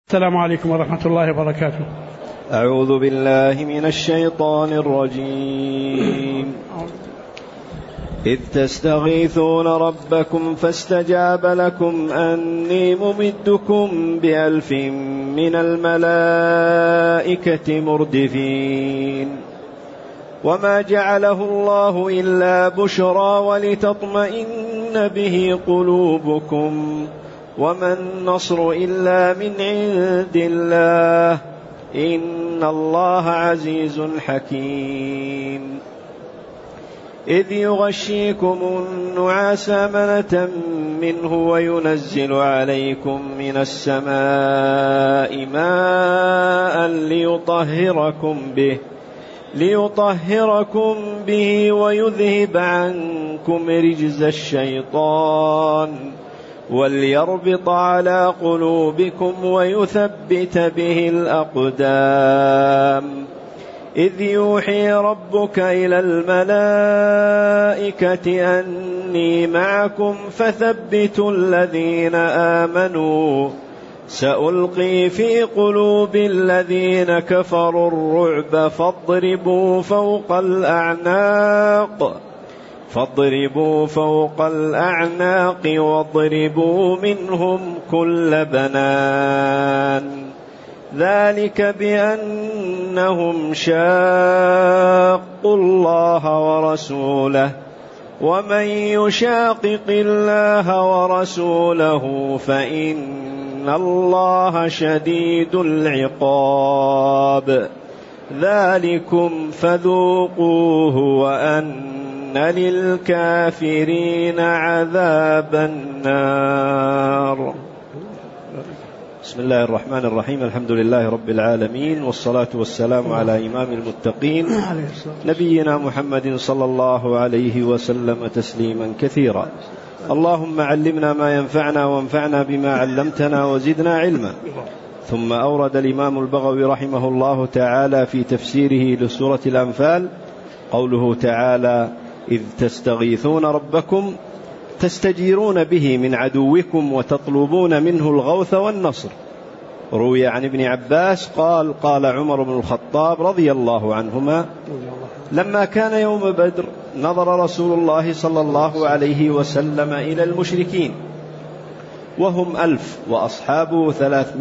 السلام عليكم ورحمة الله وبركاته. أعوذ بالله من الشيطان الرجيم. إذ تستغيثون ربكم فاستجاب لكم أني ممدكم ب1000 من الملائكة مردفين وما جعله الله إلا بشرى ولتطمئن به قلوبكم وما النصر إلا من عند الله إن الله عزيز حكيم. إذ يغشيكم النعاس أمنة منه وينزل عليكم من السماء ماء ليطهركم به ويذهب عنكم رجز الشيطان وليربط على قلوبكم ويثبت به الأقدام. إذ يوحي ربك إلى الملائكة أني معكم فثبتوا الذين آمنوا سألقي في قلوب الذين كفروا الرعب فاضربوا فوق الأعناق واضربوا منهم كل بنان. ذلك بأنهم شاقوا الله ورسوله ومن يشاقق الله ورسوله فإن الله شديد العقاب. ذلكم فذوقوه وأن للكافرين عذاب النار. بسم الله الرحمن الرحيم. الحمد لله رب العالمين والصلاة والسلام على إمام المتقين نبينا محمد صلى الله عليه وسلم تسليما كثيرا. اللهم علمنا ما ينفعنا وانفعنا بما علمتنا وزدنا علما. ثم أورد الإمام البغوي رحمه الله تعالى في تفسيره لسورة الأنفال قوله تعالى: إذ تستغيثون ربكم تستجيرون به من عدوكم وتطلبون منه الغوث والنصر. روي عن ابن عباس قال عمر بن الخطاب رضي الله عنهما: لما كان يوم بدر نظر رسول الله صلى الله عليه وسلم إلى المشركين وهم 1000 وأصحابه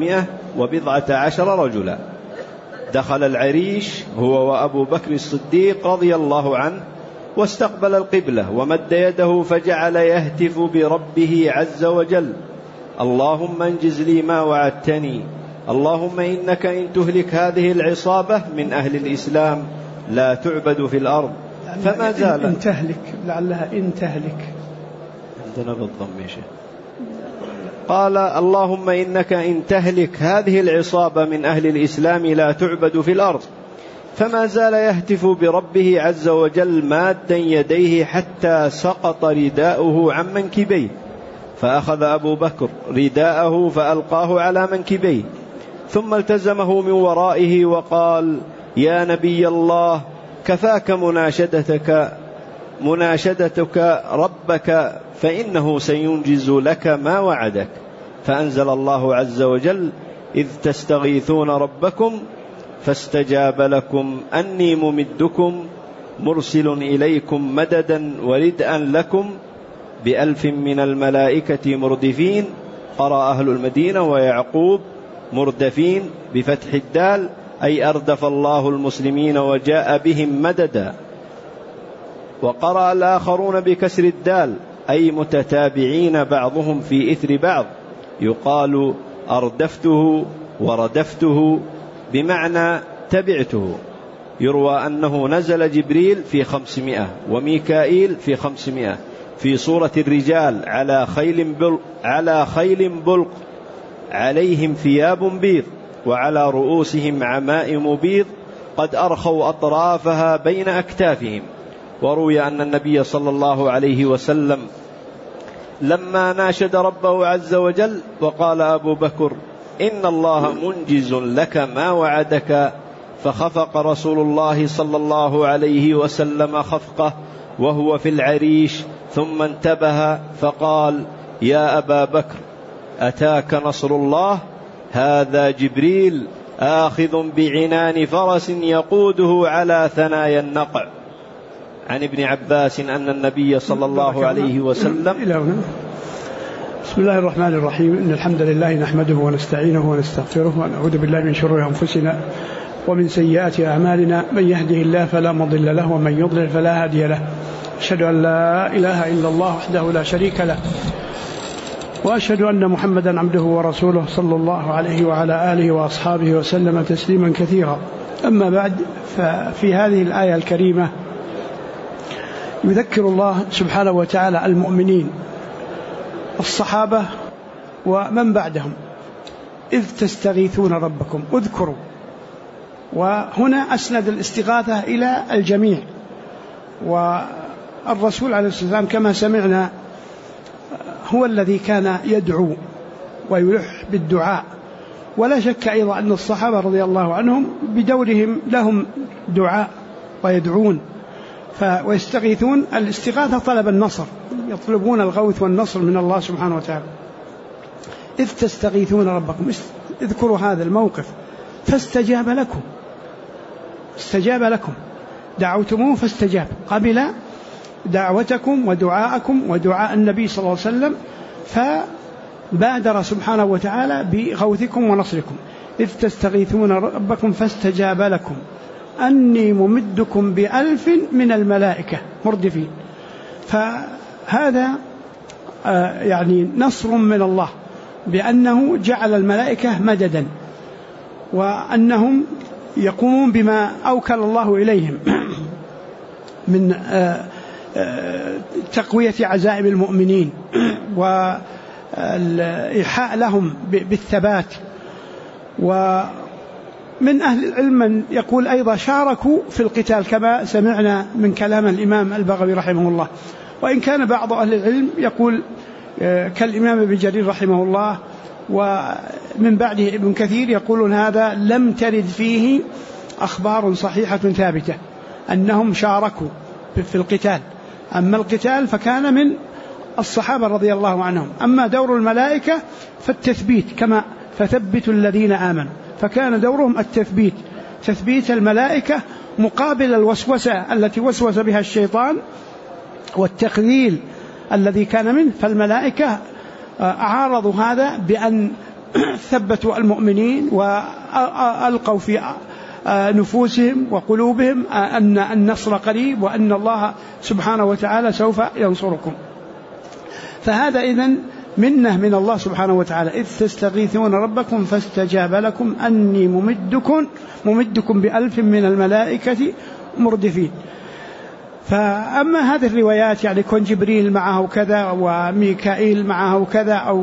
310 رجلا. دخل العريش هو وأبو بكر الصديق رضي الله عنه واستقبل القبلة ومد يده فجعل يهتف بربه عز وجل: اللهم انجز لي ما وعدتني، اللهم إنك إن تهلك هذه العصابة من أهل الإسلام لا تعبد في الأرض. فما زال إن تهلك، لعلها إن تهلك عندنا بالضم يا شيخ. قال: اللهم إنك إن تهلك هذه العصابة من أهل الإسلام لا تعبد في الأرض. فما زال يهتف بربه عز وجل مادا يديه حتى سقط رداؤه عن منكبيه، فأخذ أبو بكر رداءه فألقاه على منكبيه ثم التزمه من ورائه وقال: يا نبي الله، كفاك مناشدتك ربك فإنه سينجز لك ما وعدك. فأنزل الله عز وجل: إذ تستغيثون ربكم فاستجاب لكم أني ممدكم مرسل إليكم مددا وردءا لكم ب1000 من الملائكة مردفين. قرأ أهل المدينة ويعقوب مردفين بفتح الدال، أي أردف الله المسلمين وجاء بهم مددا. وقرأ الآخرون بكسر الدال، أي متتابعين بعضهم في إثر بعض، يقال أردفته وردفته بمعنى تبعته. يروى أنه نزل جبريل في 500 وميكائيل في 500 في صورة الرجال على خيل بلق عليهم ثياب بيض وعلى رؤوسهم عمائم بيض قد أرخوا أطرافها بين أكتافهم. وروي أن النبي صلى الله عليه وسلم لما ناشد ربه عز وجل وقال أبو بكر: إن الله منجز لك ما وعدك، فخفق رسول الله صلى الله عليه وسلم خفقه وهو في العريش، ثم انتبه فقال: يا أبا بكر، أتاك نصر الله؟ هذا جبريل آخذ بعنان فرس يقوده على ثنايا النقع. عن ابن عباس أن النبي صلى الله عليه وسلم. بسم الله الرحمن الرحيم. إن الحمد لله نحمده ونستعينه ونستغفره ونعوذ بالله من شرور أنفسنا ومن سيئات أعمالنا. من يهده الله فلا مضل له ومن يضلل فلا هادي له. أشهد أن لا إله إلا الله وحده لا شريك له، وأشهد أن محمدا عبده ورسوله صلى الله عليه وعلى آله وأصحابه وسلم تسليما كثيرا. أما بعد، ففي هذه الآية الكريمة يذكر الله سبحانه وتعالى المؤمنين الصحابة ومن بعدهم إذ تستغيثون ربكم. اذكروا، وهنا أسند الاستغاثة إلى الجميع. والرسول عليه الصلاة والسلام كما سمعنا هو الذي كان يدعو ويلح بالدعاء، ولا شك أيضا أن الصحابة رضي الله عنهم بدورهم لهم دعاء ويدعون ويستغيثون. الاستغاثة طلب النصر، يطلبون الغوث والنصر من الله سبحانه وتعالى. إذ تستغيثون ربكم، اذكروا هذا الموقف. فاستجاب لكم، استجاب لكم، دعوتموه فاستجاب، قبل دعوتكم ودعاءكم ودعاء النبي صلى الله عليه وسلم، فبادر سبحانه وتعالى بغوثكم ونصركم. إذ تستغيثون ربكم فاستجاب لكم أني ممدكم ب1000 من الملائكة مردفين. فهذا يعني نصر من الله، بأنه جعل الملائكة مددا، وأنهم يقومون بما أوكل الله إليهم من تقوية عزائم المؤمنين والإيحاء لهم بالثبات. ومن أهل العلم من يقول أيضا شاركوا في القتال، كما سمعنا من كلام الإمام البغوي رحمه الله. وإن كان بعض أهل العلم يقول كالإمام ابن جرير رحمه الله ومن بعده ابن كثير يقولون هذا لم ترد فيه أخبار صحيحة ثابتة أنهم شاركوا في القتال. أما القتال فكان من الصحابة رضي الله عنهم. أما دور الملائكة فالتثبيت، كما فثبتوا الذين آمنوا، فكان دورهم التثبيت، تثبيت الملائكة مقابل الوسوسة التي وسوس بها الشيطان والتخذيل الذي كان منه. فالملائكة أعارضوا هذا بأن ثبتوا المؤمنين وألقوا في نفوسهم وقلوبهم أن النصر قريب وأن الله سبحانه وتعالى سوف ينصركم. فهذا إذن منه من الله سبحانه وتعالى. إذ تستغيثون ربكم فاستجاب لكم أني ممدكم ب1000 من الملائكة مردفين. فأما هذه الروايات يعني كون جبريل معه كذا وميكائيل معه كذا أو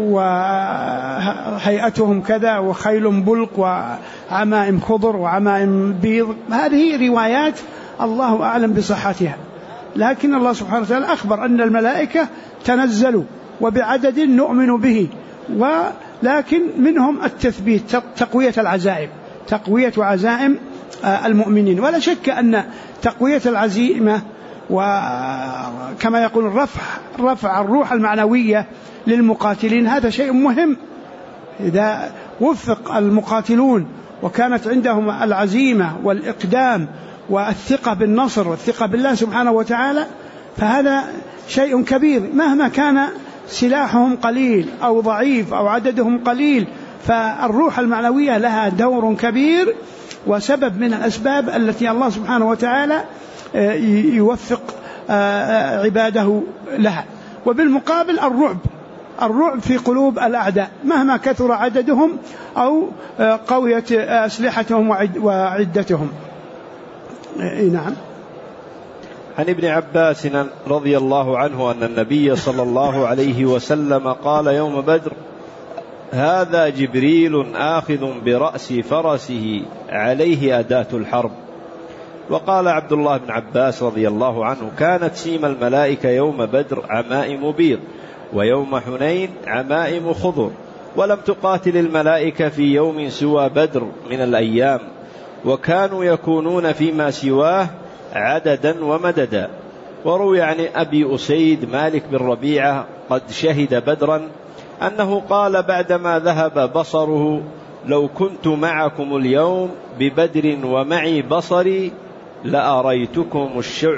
وهيئتهم كذا وخيل بلق وعمائم خضر وعمائم بيض، هذه روايات الله أعلم بصحتها. لكن الله سبحانه وتعالى أخبر أن الملائكة تنزلوا وبعدد نؤمن به، ولكن منهم التثبيت، تقوية العزائم، تقوية عزائم المؤمنين. ولا شك أن تقوية العزيمة وكما يقول رفع الروح المعنوية للمقاتلين هذا شيء مهم. إذا وفق المقاتلون وكانت عندهم العزيمة والإقدام والثقة بالنصر والثقة بالله سبحانه وتعالى، فهذا شيء كبير. مهما كان سلاحهم قليل أو ضعيف أو عددهم قليل، فالروح المعنوية لها دور كبير وسبب من الأسباب التي الله سبحانه وتعالى يوفق عباده لها. وبالمقابل الرعب في قلوب الأعداء مهما كثر عددهم أو قويت أسلحتهم وعدتهم. نعم. عن ابن عباس رضي الله عنه أن النبي صلى الله عليه وسلم قال يوم بدر: هذا جبريل آخذ برأس فرسه عليه أداة الحرب. وقال عبد الله بن عباس رضي الله عنه: كانت سيم الملائكة يوم بدر عمائم بيض، ويوم حنين عمائم خضر، ولم تقاتل الملائكة في يوم سوى بدر من الأيام، وكانوا يكونون فيما سواه عددا ومددا. وروي عن أبي أسيد مالك بن ربيعة قد شهد بدرا أنه قال بعدما ذهب بصره: لو كنت معكم اليوم ببدر ومعي بصري لأريتكم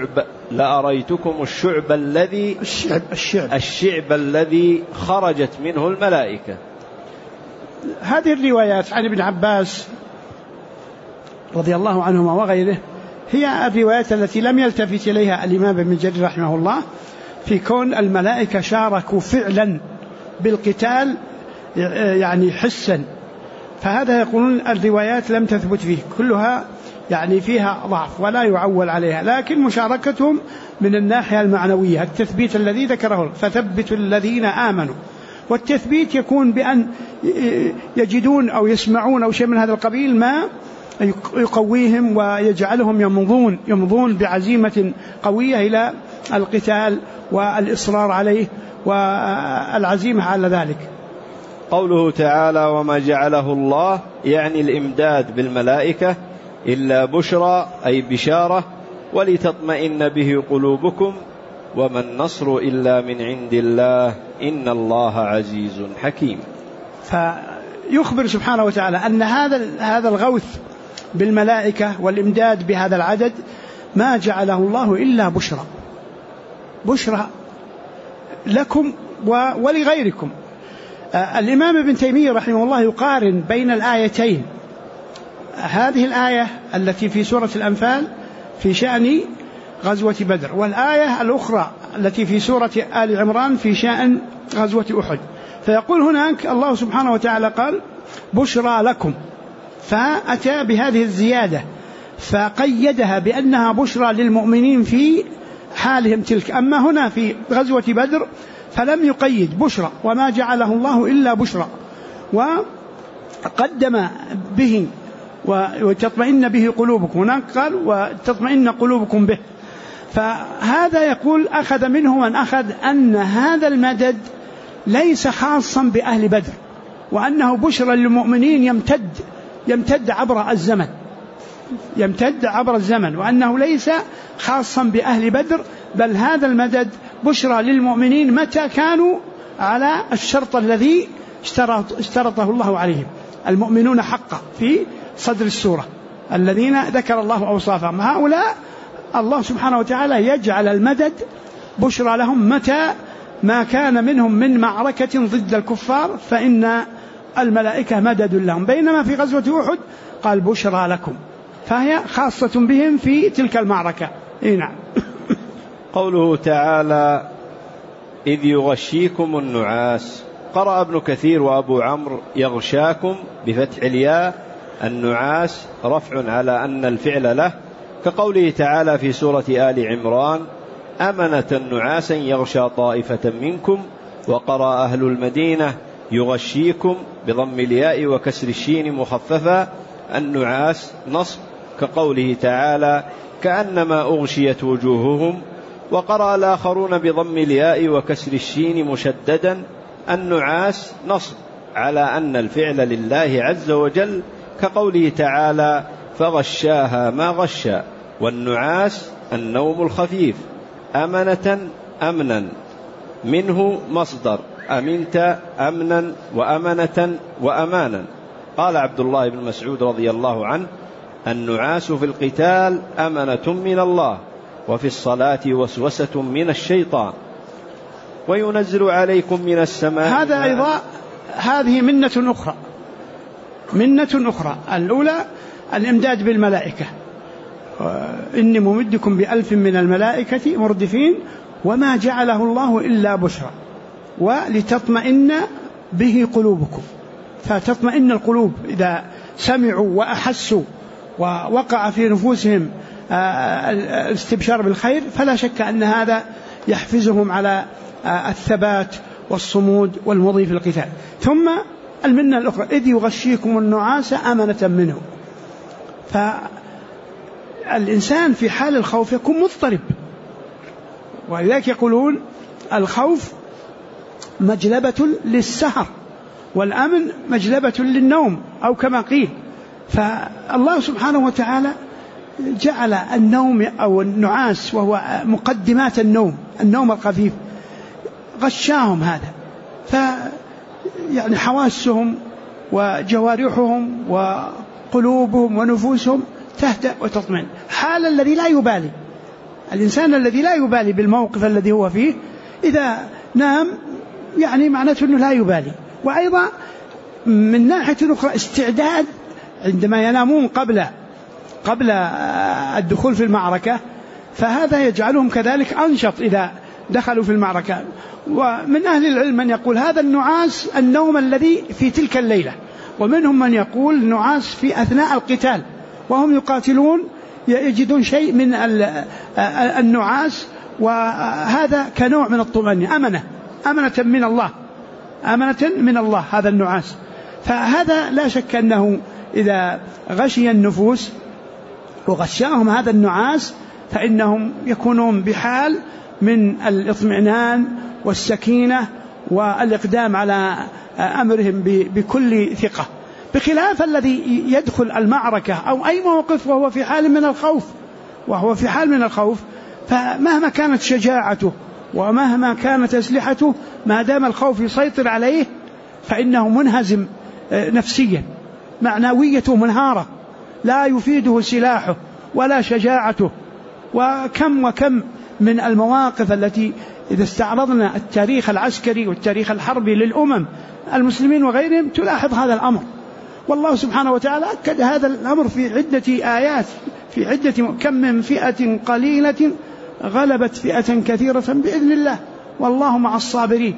الشعب الذي خرجت منه الملائكة. هذه الروايات عن ابن عباس رضي الله عنهما وغيره هي الروايات التي لم يلتفت إليها الإمام ابن جرير رحمه الله في كون الملائكة شاركوا فعلا بالقتال يعني حسا، فهذا يقولون الروايات لم تثبت فيه، كلها يعني فيها ضعف ولا يعول عليها، لكن مشاركتهم من الناحية المعنوية التثبيت الذي ذكره فثبتوا الذين آمنوا، والتثبيت يكون بأن يجدون أو يسمعون أو شيء من هذا القبيل ما يقويهم ويجعلهم يمضون بعزيمة قوية إلى القتال والإصرار عليه والعزيمة على ذلك. قوله تعالى: وما جعله الله يعني الإمداد بالملائكة إلا بشرى أي بشارة ولتطمئن به قلوبكم وما النصر إلا من عند الله إن الله عزيز حكيم. فيخبر سبحانه وتعالى أن هذا الغوث بالملائكة والإمداد بهذا العدد ما جعله الله إلا بشرى لكم ولغيركم. الإمام ابن تيمية رحمه الله يقارن بين الآيتين، هذه الآية التي في سورة الأنفال في شأن غزوة بدر، والآية الأخرى التي في سورة آل عمران في شأن غزوة أحد، فيقول هناك الله سبحانه وتعالى قال بشرى لكم، فأتى بهذه الزيادة فقيدها بأنها بشرى للمؤمنين في حالهم تلك، أما هنا في غزوة بدر فلم يقيد بشرى وما جعله الله إلا بشرى، وقدم به وتطمئن به قلوبكم، هناك قال وتطمئن قلوبكم به. فهذا يقول أخذ منه من أخذ أن هذا المدد ليس خاصا بأهل بدر، وأنه بشرى للمؤمنين يمتد عبر الزمن، وأنه ليس خاصا بأهل بدر، بل هذا المدد بشرى للمؤمنين متى كانوا على الشرط الذي اشترطه الله عليهم، المؤمنون حقا في صدر السورة الذين ذكر الله أوصافهم، هؤلاء الله سبحانه وتعالى يجعل المدد بشرى لهم متى ما كان منهم من معركة ضد الكفار فإن الملائكة مدد لهم، بينما في غزوة أحد قال بشرى لكم، فهي خاصة بهم في تلك المعركة. نعم. قوله تعالى: إذ يغشيكم النعاس، قرأ ابن كثير وأبو عمرو يغشاكم بفتح الياء، النعاس رفع على أن الفعل له، كقوله تعالى في سورة آل عمران: أمنة نعاسا يغشى طائفة منكم، وقرأ أهل المدينة يغشيكم بضم الياء وكسر الشين مخففا، النعاس نصب، كقوله تعالى: كأنما أغشيت وجوههم، وقرأ الآخرون بضم الياء وكسر الشين مشددا، النعاس نصب على أن الفعل لله عز وجل، كقوله تعالى: فغشاها ما غشى، والنعاس النوم الخفيف، أمنة أمنا منه مصدر أمنت أمنا وأمنة وأمانا. قال عبد الله بن مسعود رضي الله عنه: النعاس في القتال أمنة من الله، وفي الصلاة وسوسة من الشيطان، وينزل عليكم من السماء. هذا أيضا هذه منة أخرى، الأولى الإمداد بالملائكة، إني ممدكم ب1000 من الملائكة مردفين، وما جعله الله إلا بشرى ولتطمئن به قلوبكم، فتطمئن القلوب إذا سمعوا وأحسوا ووقع في نفوسهم الاستبشار بالخير، فلا شك أن هذا يحفزهم على الثبات والصمود والمضي في القتال. ثم المنة الأخرى: إذ يغشيكم النعاس أمنة منه، فالإنسان في حال الخوف يكون مضطرب، ولذلك يقولون الخوف مجلبة للسهر والأمن مجلبة للنوم، أو كما قيل. فالله سبحانه وتعالى جعل النوم أو النعاس وهو مقدمات النوم الخفيف، غشاهم هذا، يعني حواسهم وجوارحهم وقلوبهم ونفوسهم تهدأ وتطمئن. حال الذي لا يبالي، الإنسان الذي لا يبالي بالموقف الذي هو فيه إذا نام يعني معناته أنه لا يبالي. وأيضا من ناحية أخرى استعداد عندما ينامون قبل الدخول في المعركة، فهذا يجعلهم كذلك أنشط إذا دخلوا في المعركة. ومن أهل العلم من يقول هذا النعاس النوم الذي في تلك الليلة، ومنهم من يقول نعاس في أثناء القتال وهم يقاتلون يجدون شيء من النعاس، وهذا كنوع من الطمأنينة، أمنة من الله هذا النعاس. فهذا لا شك أنه إذا غشي النفوس وغشاهم هذا النعاس فإنهم يكونون بحال من الاطمئنان والسكينة والإقدام على أمرهم بكل ثقة، بخلاف الذي يدخل المعركة أو أي موقف وهو في حال من الخوف، فمهما كانت شجاعته ومهما كانت أسلحته ما دام الخوف يسيطر عليه فإنه منهزم نفسيا، معنويته منهارة، لا يفيده سلاحه ولا شجاعته. وكم من المواقف التي إذا استعرضنا التاريخ العسكري والتاريخ الحربي للأمم المسلمين وغيرهم تلاحظ هذا الأمر، والله سبحانه وتعالى أكد هذا الأمر في عدة آيات، في عدة كم من فئة قليلة غلبت فئة كثيرة بإذن الله والله مع الصابرين.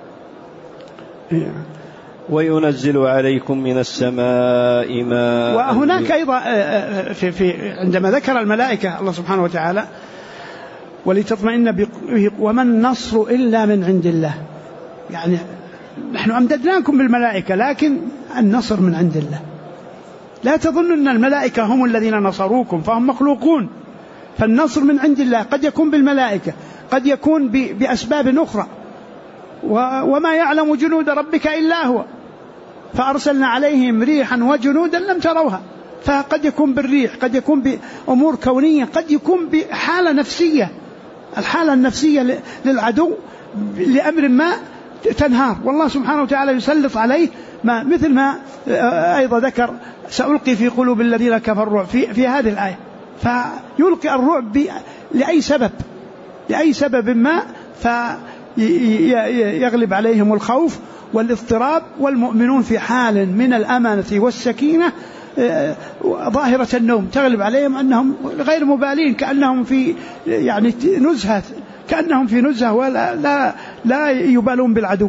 وينزل عليكم من السماء ماء. وهناك أيضا عندما ذكر الملائكة الله سبحانه وتعالى ولتطمئن به وما النصر إلا من عند الله، يعني نحن أمددناكم بالملائكة لكن النصر من عند الله. لا تظن أن الملائكة هم الذين نصروكم، فهم مخلوقون، فالنصر من عند الله قد يكون بالملائكة قد يكون بأسباب أخرى، وما يعلم جنود ربك إلا هو، فأرسلنا عليهم ريحا وجنودا لم تروها، فقد يكون بالريح، قد يكون بأمور كونية، قد يكون بحالة نفسية، الحالة النفسية للعدو لأمر ما تنهار، والله سبحانه وتعالى يسلط عليه مثل ما أيضا ذكر سألقي في قلوب الذين كفروا الرعب في هذه الآية، فيلقي الرعب لأي سبب ما، فيغلب عليهم الخوف والاضطراب، والمؤمنون في حال من الأمانة والسكينة ظاهرة النوم تغلب عليهم أنهم غير مبالين، كأنهم في يعني نزهة، ولا لا يبالون بالعدو.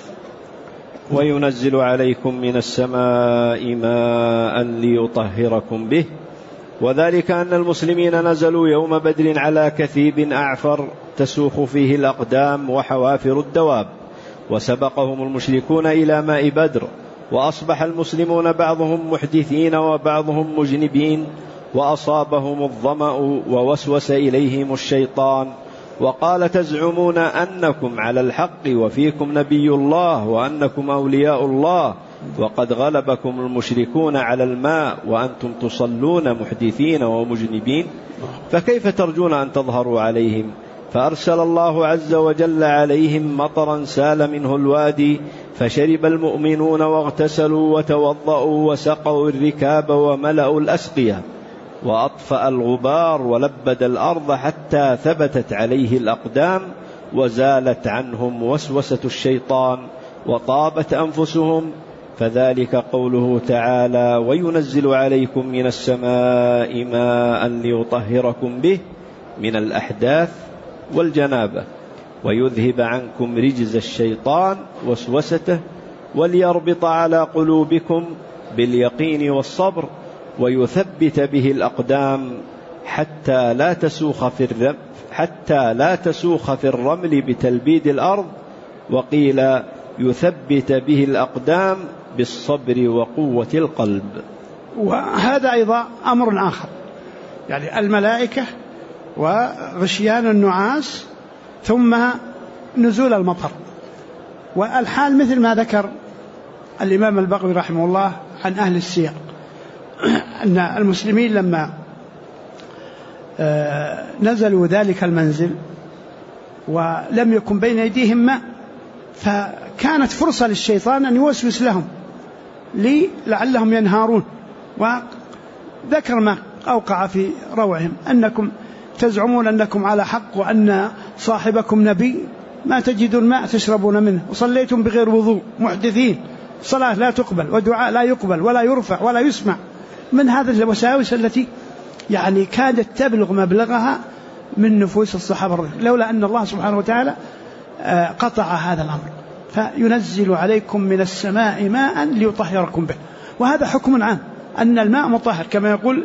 وينزل عليكم من السماء ماء ليطهركم به، وذلك أن المسلمين نزلوا يوم بدر على كثيب أعفر تسوخ فيه الأقدام وحوافر الدواب، وسبقهم المشركون إلى ماء بدر، وأصبح المسلمون بعضهم محدثين وبعضهم مجنبين، وأصابهم الظمأ ووسوس إليهم الشيطان وقال تزعمون أنكم على الحق وفيكم نبي الله وأنكم أولياء الله وقد غلبكم المشركون على الماء وأنتم تصلون محدثين ومجنبين، فكيف ترجون أن تظهروا عليهم؟ فأرسل الله عز وجل عليهم مطرا سال منه الوادي، فشرب المؤمنون واغتسلوا وتوضأوا وسقوا الركاب وملأوا الأسقية، وأطفأ الغبار ولبد الأرض حتى ثبتت عليه الأقدام وزالت عنهم وسوسة الشيطان وطابت أنفسهم. فذلك قوله تعالى وينزل عليكم من السماء ماء ليطهركم به من الأحداث والجنابة ويذهب عنكم رجز الشيطان وسوسته وليربط على قلوبكم باليقين والصبر ويثبت به الأقدام حتى لا تسوخ في الرمل بتلبيد الأرض، وقيل يثبت به الأقدام بالصبر وقوة القلب. وهذا أيضا أمر آخر، يعني الملائكة وغشيان النعاس ثم نزول المطر، والحال مثل ما ذكر الإمام البغوي رحمه الله عن أهل السير أن المسلمين لما نزلوا ذلك المنزل ولم يكن بين أيديهم ماء، فكانت فرصة للشيطان أن يوسوس لهم لعلهم ينهارون. وذكر ما أوقع في روعهم أنكم تزعمون أنكم على حق وأن صاحبكم نبي، ما تجدون ماء تشربون منه، وصليتم بغير وضوء محدثين، صلاة لا تقبل ودعاء لا يقبل ولا يرفع ولا يسمع. من هذه الوساوس التي يعني كادت تبلغ مبلغها من نفوس الصحابة، لولا أن الله سبحانه وتعالى قطع هذا الأمر. فينزل عليكم من السماء ماء ليطهركم به. وهذا حكم عام أن الماء مطهر كما يقول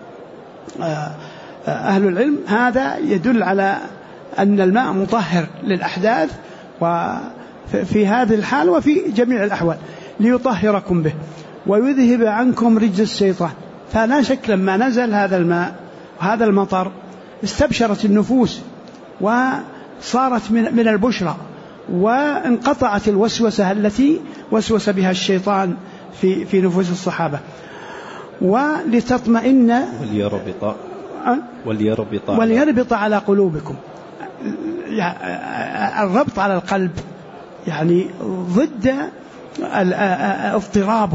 أهل العلم. هذا يدل على أن الماء مطهر للأحداث وفي هذه الحال وفي جميع الأحوال، ليطهركم به ويذهب عنكم رجز الشيطان. فلا شك لما نزل هذا الماء وهذا المطر استبشرت النفوس وصارت من البشرى، وانقطعت الوسوسة التي وسوس بها الشيطان في نفوس الصحابة. ولتطمئن وليربط على قلوبكم. الربط على القلب يعني ضد اضطرابه.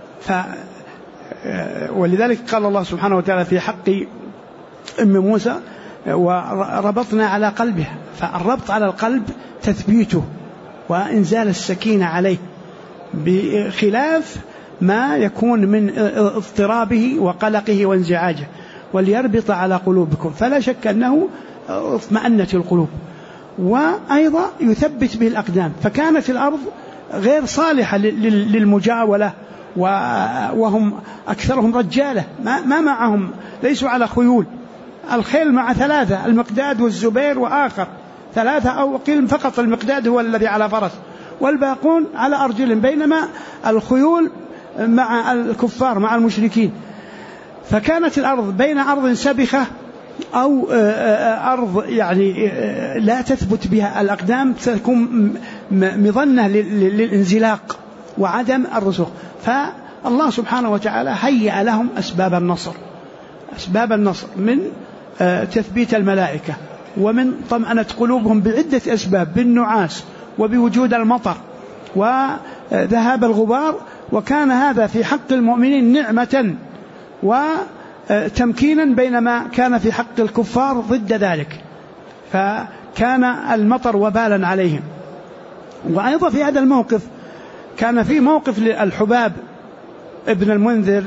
ولذلك قال الله سبحانه وتعالى في حق أم موسى وربطنا على قلبها. فالربط على القلب تثبيته وإنزال السكينة عليه، بخلاف ما يكون من اضطرابه وقلقه وانزعاجه. وليربط على قلوبكم، فلا شك أنه اطمأنت القلوب. وأيضا يثبت به الأقدام، فكانت الأرض غير صالحة للمجاولة، وهم أكثرهم رجالة ما معهم، ليسوا على خيول. الخيل مع 3، المقداد والزبير وآخر 3، أو قيل فقط المقداد هو الذي على فرس، والباقون على أرجل، بينما الخيول مع الكفار مع المشركين. فكانت الأرض بين أرض سبخة أو أرض يعني لا تثبت بها الأقدام، تكون مظنة للانزلاق وعدم الرسوخ. فالله سبحانه وتعالى هيأ لهم أسباب النصر من تثبيت الملائكة، ومن طمأنة قلوبهم بعدة أسباب، بالنعاس وبوجود المطر وذهاب الغبار. وكان هذا في حق المؤمنين نعمة وتمكينا، بينما كان في حق الكفار ضد ذلك، فكان المطر وبالا عليهم. وأيضا في هذا الموقف كان في موقف للحباب ابن المنذر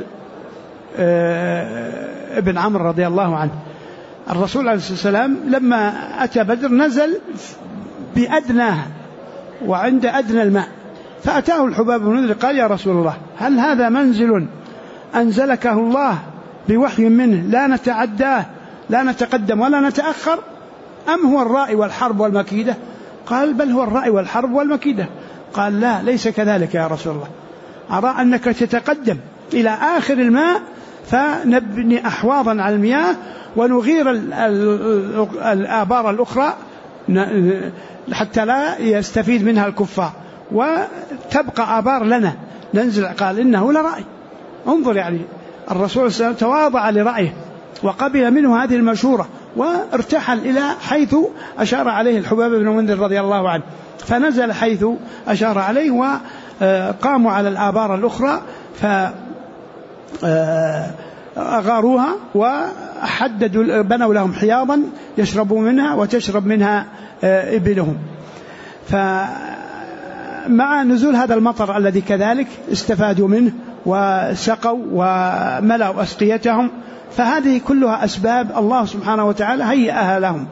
ابن عمرو رضي الله عنه. الرسول عليه الصلاة والسلام لما أتى بدر نزل بأدناها وعند أدنى الماء، فأتاه الحباب بن المنذر قال: يا رسول الله، هل هذا منزل أنزلكه الله بوحي منه لا نتعداه، لا نتقدم ولا نتأخر، أم هو الرأي والحرب والمكيدة؟ قال: بل هو الرأي والحرب والمكيدة. قال: لا، ليس كذلك يا رسول الله، أرى أنك تتقدم إلى آخر الماء فنبني أحواضا على المياه ونغير الآبار الأخرى حتى لا يستفيد منها الكفار، وتبقى آبار لنا ننزل. قال: إنه لرأي. انظر، يعني الرسول صلى الله عليه وسلم تواضع لرأيه وقبل منه هذه المشورة، وارتحل إلى حيث أشار عليه الحباب بن المنذر رضي الله عنه، فنزل حيث أشار عليه، وقاموا على الآبار الأخرى فأغاروها وحددوا، بنوا لهم حياضا يشربوا منها وتشرب منها إبلهم. فمع نزول هذا المطر الذي كذلك استفادوا منه وسقوا وملأوا أسقيتهم. فهذه كلها أسباب الله سبحانه وتعالى هيئها لهم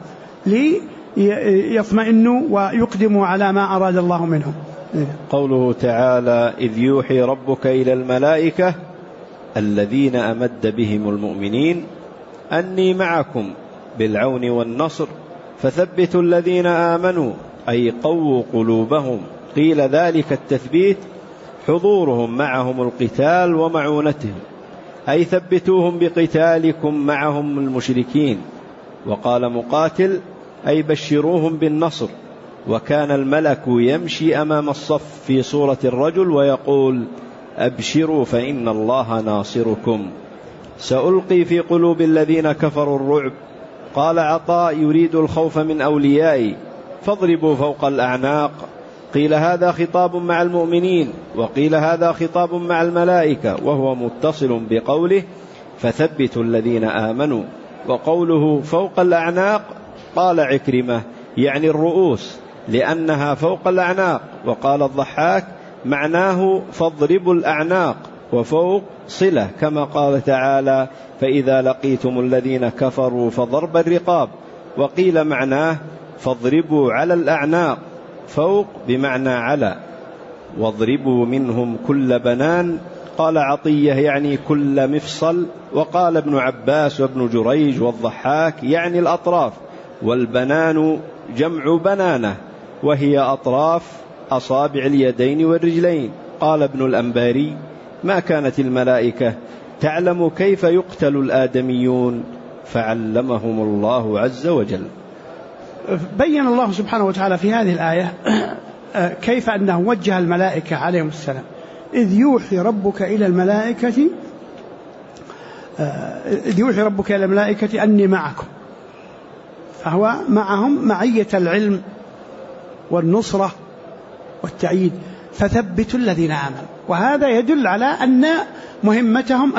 ليطمئنوا ويقدموا على ما أراد الله منهم. قوله تعالى: إذ يوحي ربك إلى الملائكة الذين أمد بهم المؤمنين أني معكم بالعون والنصر فثبتوا الذين آمنوا، أي قووا قلوبهم. قيل ذلك التثبيت حضورهم معهم القتال ومعونتهم، أي ثبتوهم بقتالكم معهم المشركين. وقال مقاتل: أي بشروهم بالنصر. وكان الملك يمشي أمام الصف في صورة الرجل ويقول: أبشروا فإن الله ناصركم. سألقي في قلوب الذين كفروا الرعب. قال عطاء: يريد الخوف من أوليائي، فاضربوا فوق الأعناق. قيل هذا خطاب مع المؤمنين، وقيل هذا خطاب مع الملائكة، وهو متصل بقوله فثبتوا الذين آمنوا. وقوله فوق الأعناق قال عكرمة يعني الرؤوس لأنها فوق الأعناق. وقال الضحاك معناه فاضربوا الأعناق، وفوق صلة كما قال تعالى فإذا لقيتم الذين كفروا فضرب الرقاب. وقيل معناه فاضربوا على الأعناق، فوق بمعنى على. واضربوا منهم كل بنان قال عطية يعني كل مفصل. وقال ابن عباس وابن جريج والضحاك يعني الأطراف، والبنان جمع بنانة وهي أطراف أصابع اليدين والرجلين. قال ابن الأنباري ما كانت الملائكة تعلم كيف يقتل الآدميون فعلمهم الله عز وجل. بين الله سبحانه وتعالى في هذه الآية كيف أنه وجه الملائكة عليهم السلام إذ يوحي ربك إلى الملائكة أني معكم، فهو معهم معية العلم والنصرة والتأييد. فثبتوا الذين آمنوا، وهذا يدل على أن مهمتهم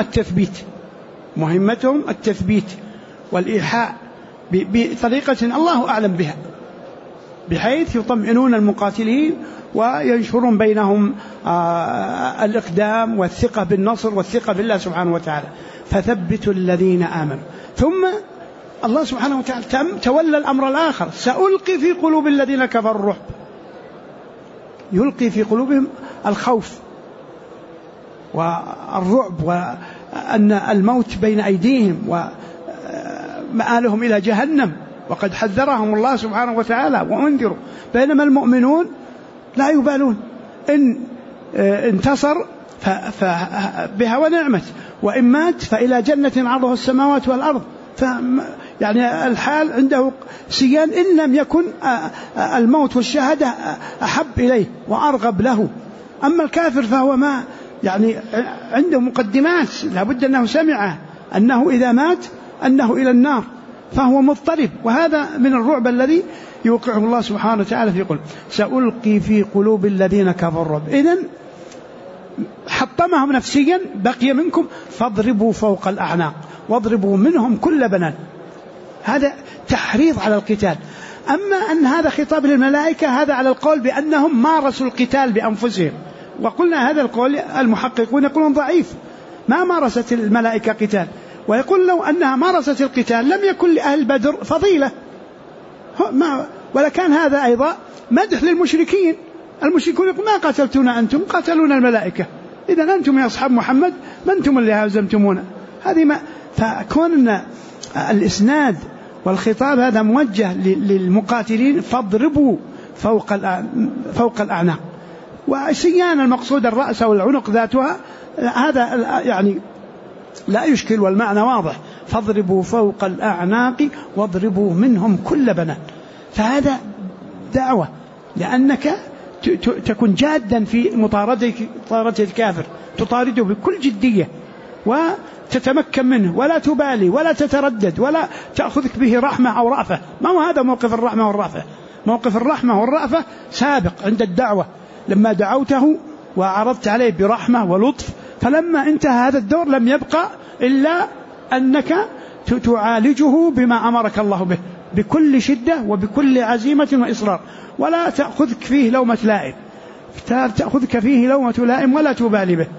التثبيت والإيحاء بطريقة الله أعلم بها، بحيث يطمئنون المقاتلين وينشرون بينهم الإقدام والثقة بالنصر والثقة بالله سبحانه وتعالى. فثبتوا الذين آمنوا. ثم الله سبحانه وتعالى تولى الأمر الآخر، سألقي في قلوب الذين كفروا الرعب، يلقي في قلوبهم الخوف والرعب وأن الموت بين أيديهم ومآلهم إلى جهنم، وقد حذرهم الله سبحانه وتعالى وأنذروا. بينما المؤمنون لا يبالون، إن انتصر فبها ونعمت، وإن مات فإلى جنة عرضها السماوات والأرض. يعني الحال عنده سيان، إن لم يكن الموت والشهادة أحب إليه وأرغب له. أما الكافر فهو ما يعني عنده مقدمات، لابد أنه سمع أنه إذا مات أنه إلى النار، فهو مضطرب. وهذا من الرعب الذي يوقعه الله سبحانه وتعالى في قلوب. سألقي في قلوب الذين كفروا الرعب. إذن حطمهم نفسيا، بقي منكم فاضربوا فوق الأعناق واضربوا منهم كل بنان. هذا تحريض على القتال. أما أن هذا خطاب للملائكة هذا على القول بأنهم مارسوا القتال بأنفسهم، وقلنا هذا القول المحققون يقولون ضعيف، ما مارست الملائكة قتال. ويقول لو أنها مارست القتال لم يكن لأهل بدر فضيلة، ولكان هذا أيضا مدح للمشركين. المشركون يقول ما قتلتنا أنتم، قتلونا الملائكة، إذن أنتم يا أصحاب محمد ما أنتم اللي هزمتمونا. هذه ما فكون الإسناد والخطاب هذا موجه للمقاتلين فاضربوا فوق الأعناق. وسيان المقصود الرأس والعنق ذاتها، هذا يعني لا يشكل والمعنى واضح. فاضربوا فوق الأعناق واضربوا منهم كل بنان. فهذا دعوة، لأنك تكون جادا في مطاردة الكافر، تطارده بكل جدية وتتمكن منه ولا تبالي ولا تتردد ولا تأخذك به رحمة أو رأفة. ما هو هذا موقف الرحمة والرأفة؟ موقف الرحمة والرأفة سابق عند الدعوة، لما دعوته وعرضت عليه برحمة ولطف، فلما انتهى هذا الدور لم يبقى إلا أنك تعالجه بما أمرك الله به بكل شدة وبكل عزيمة وإصرار، ولا تأخذك فيه لومة لائم، تأخذك فيه لومة لائم ولا تبالي به.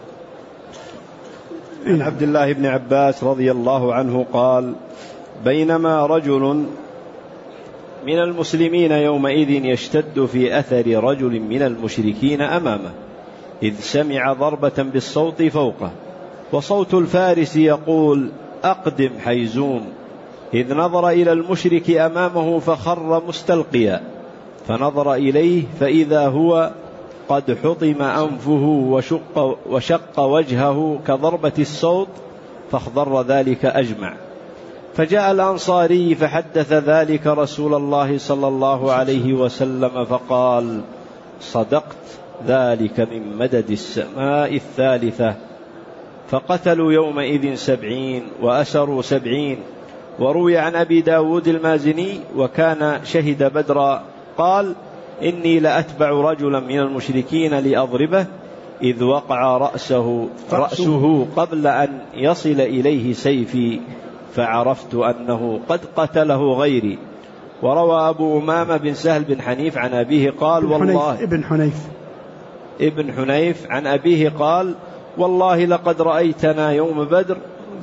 عن عبد الله بن عباس رضي الله عنه قال: بينما رجل من المسلمين يومئذ يشتد في أثر رجل من المشركين أمامه، إذ سمع ضربة بالصوت فوقه، وصوت الفارس يقول: أقدم حيزوم، إذ نظر إلى المشرك أمامه فخر مستلقيا، فنظر إليه فإذا هو قد حطم أنفه وشق وجهه كضربة الصوت، فاخضر ذلك أجمع. فجاء الأنصاري فحدث ذلك رسول الله صلى الله عليه وسلم فقال: صدقت، ذلك من مدد السماء الثالثة. فقتلوا يومئذ 70 وأسروا 70. وروي عن أبي داود المازني وكان شهد بدرا قال: إني لأتبع رجلا من المشركين لأضربه إذ وقع رأسه قبل أن يصل إليه سيفي فعرفت أنه قد قتله غيري. وروى أبو أمامة بن سهل بن حنيف عن أبيه قال والله ابن حنيف عن أبيه قال والله لقد رأيتنا يوم بدر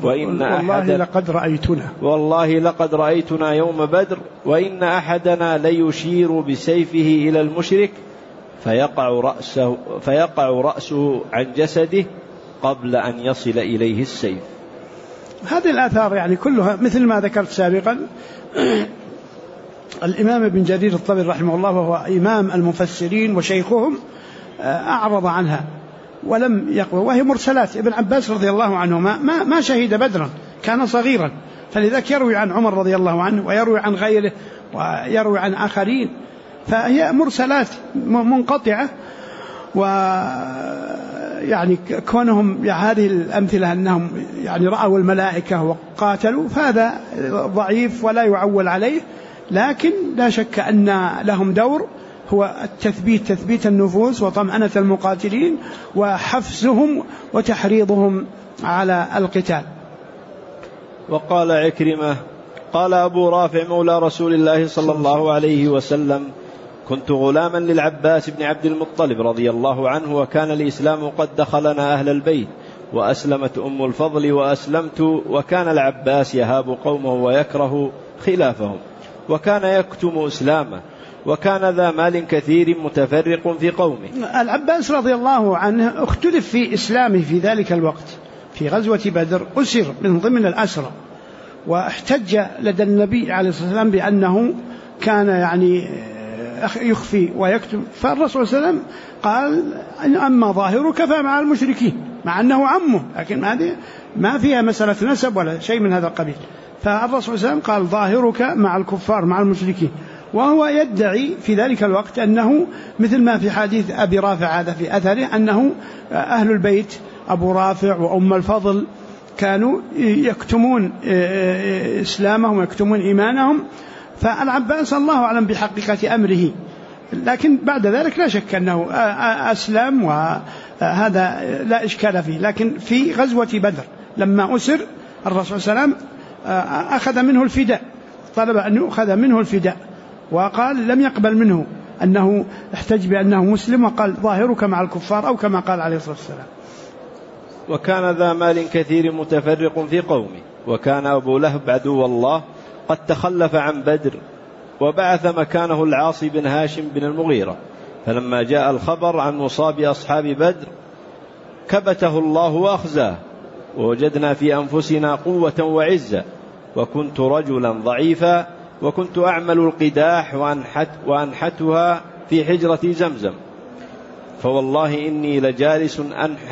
والله لقد رأيتنا يوم بدر وإن أحدنا ليشير بسيفه إلى المشرك فيقع رأسه عن جسده قبل أن يصل إليه السيف. هذه الآثار يعني كلها مثل ما ذكرت سابقا. الإمام ابن جرير الطبري رحمه الله وهو إمام المفسرين وشيخهم أعرض عنها ولم يقوى، وهي مرسلات. ابن عباس رضي الله عنهما ما شهد بدرا، كان صغيرا، فلذلك يروي عن عمر رضي الله عنه ويروي عن غيره ويروي عن آخرين، فهي مرسلات منقطعة. ويعني كونهم هذه الأمثلة أنهم يعني رأوا الملائكة وقاتلوا فهذا ضعيف ولا يعول عليه، لكن لا شك أن لهم دور هو تثبيت النفوس وطمأنة المقاتلين وحفزهم وتحريضهم على القتال. وقال عكرمة قال أبو رافع مولى رسول الله صلى الله عليه وسلم كنت غلاما للعباس بن عبد المطلب رضي الله عنه وكان الإسلام قد دخلنا أهل البيت وأسلمت أم الفضل وأسلمت، وكان العباس يهاب قومه ويكره خلافهم وكان يكتم إسلامه وكان ذا مال كثير متفرق في قومه. العباس رضي الله عنه اختلف في إسلامه في ذلك الوقت. في غزوة بدر أسر من ضمن الأسرى، واحتج لدى النبي عليه الصلاة والسلام بأنه كان يعني يخفي ويكتم، فالرسول صلى الله عليه وسلم قال أما ظاهرك فمع المشركين، مع أنه عمه، لكن هذه ما فيها مسألة نسب ولا شيء من هذا القبيل. فالرسول صلى الله عليه وسلم قال ظاهرك مع الكفار مع المشركين، وهو يدعي في ذلك الوقت أنه مثل ما في حديث أبي رافع هذا في أثره أنه أهل البيت أبو رافع وأم الفضل كانوا يكتمون إسلامهم ويكتمون إيمانهم. فالعباس الله أعلم بحقيقة أمره، لكن بعد ذلك لا شك أنه أسلم وهذا لا إشكال فيه. لكن في غزوة بدر لما أسر الرسول صلى الله عليه وسلم أخذ منه الفداء، طلب أن يؤخذ منه الفداء، وقال لم يقبل منه أنه احتج بأنه مسلم، وقال ظاهرك مع الكفار أو كما قال عليه الصلاة والسلام. وكان ذا مال كثير متفرق في قومه وكان أبو لهب عدو الله قد تخلف عن بدر وبعث مكانه العاصي بن هاشم بن المغيرة، فلما جاء الخبر عن مصاب أصحاب بدر كبته الله وأخزاه ووجدنا في أنفسنا قوة وعزة، وكنت رجلا ضعيفا وكنت أعمل القداح وأنحتها في حجرة زمزم، فوالله إني لجالس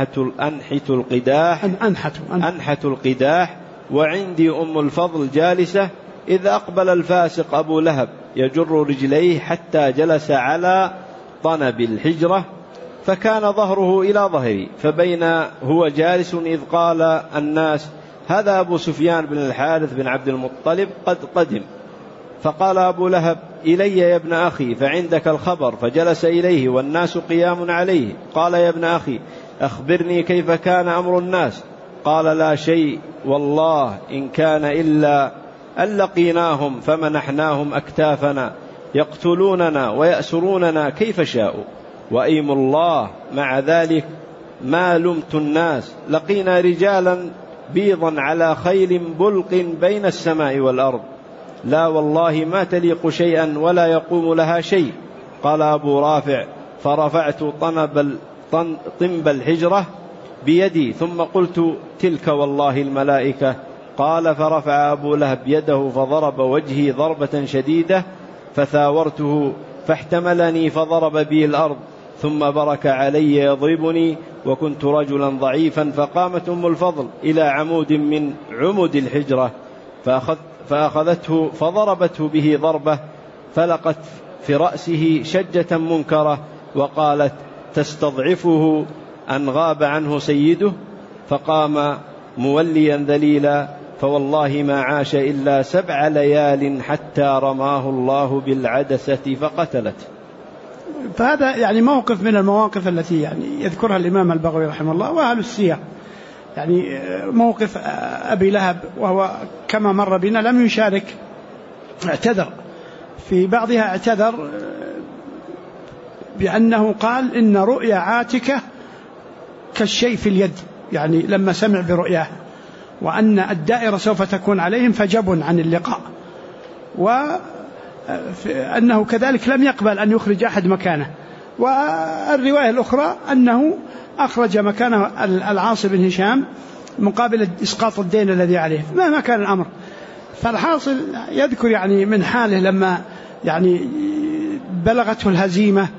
أنحت القداح وعندي أم الفضل جالسة، إذ أقبل الفاسق أبو لهب يجر رجليه حتى جلس على طنب الحجرة فكان ظهره إلى ظهري، فبين هو جالس إذ قال الناس هذا أبو سفيان بن الحارث بن عبد المطلب قد قدم، فقال أبو لهب إلي يا ابن أخي فعندك الخبر، فجلس إليه والناس قيام عليه، قال يا ابن أخي أخبرني كيف كان أمر الناس، قال لا شيء والله إن كان إلا أن لقيناهم فمنحناهم أكتافنا يقتلوننا ويأسروننا كيف شاءوا، وأيم الله مع ذلك ما لمت الناس، لقينا رجالا بيضا على خيل بلق بين السماء والأرض، لا والله ما تليق شيئا ولا يقوم لها شيء. قال أبو رافع فرفعت طنب الحجرة بيدي ثم قلت تلك والله الملائكة. قال فرفع أبو لهب يده فضرب وجهي ضربة شديدة فثاورته فاحتملني فضرب بي الأرض ثم برك علي يضربني، وكنت رجلا ضعيفا، فقامت أم الفضل إلى عمود من عمود الحجرة فأخذته فضربته به ضربة فلقت في رأسه شجة منكرة، وقالت تستضعفه أن غاب عنه سيده، فقام موليا ذليلا، فوالله ما عاش إلا 7 ليال حتى رماه الله بالعدسة فقتلته. فهذا يعني موقف من المواقف التي يعني يذكرها الإمام البغوي رحمه الله وأهل السير. يعني موقف أبي لهب، وهو كما مر بنا لم يشارك، اعتذر في بعضها، اعتذر بأنه قال إن رؤيا عاتكة كالشيء في اليد، يعني لما سمع برؤياه، وأن الدائرة سوف تكون عليهم فجب عن اللقاء، وأنه كذلك لم يقبل أن يخرج أحد مكانه. والرواية الأخرى أنه أخرج مكانه العاص بن هشام مقابل إسقاط الدين الذي عليه، ما كان الأمر. فالحاصل يذكر يعني من حاله لما يعني بلغته الهزيمة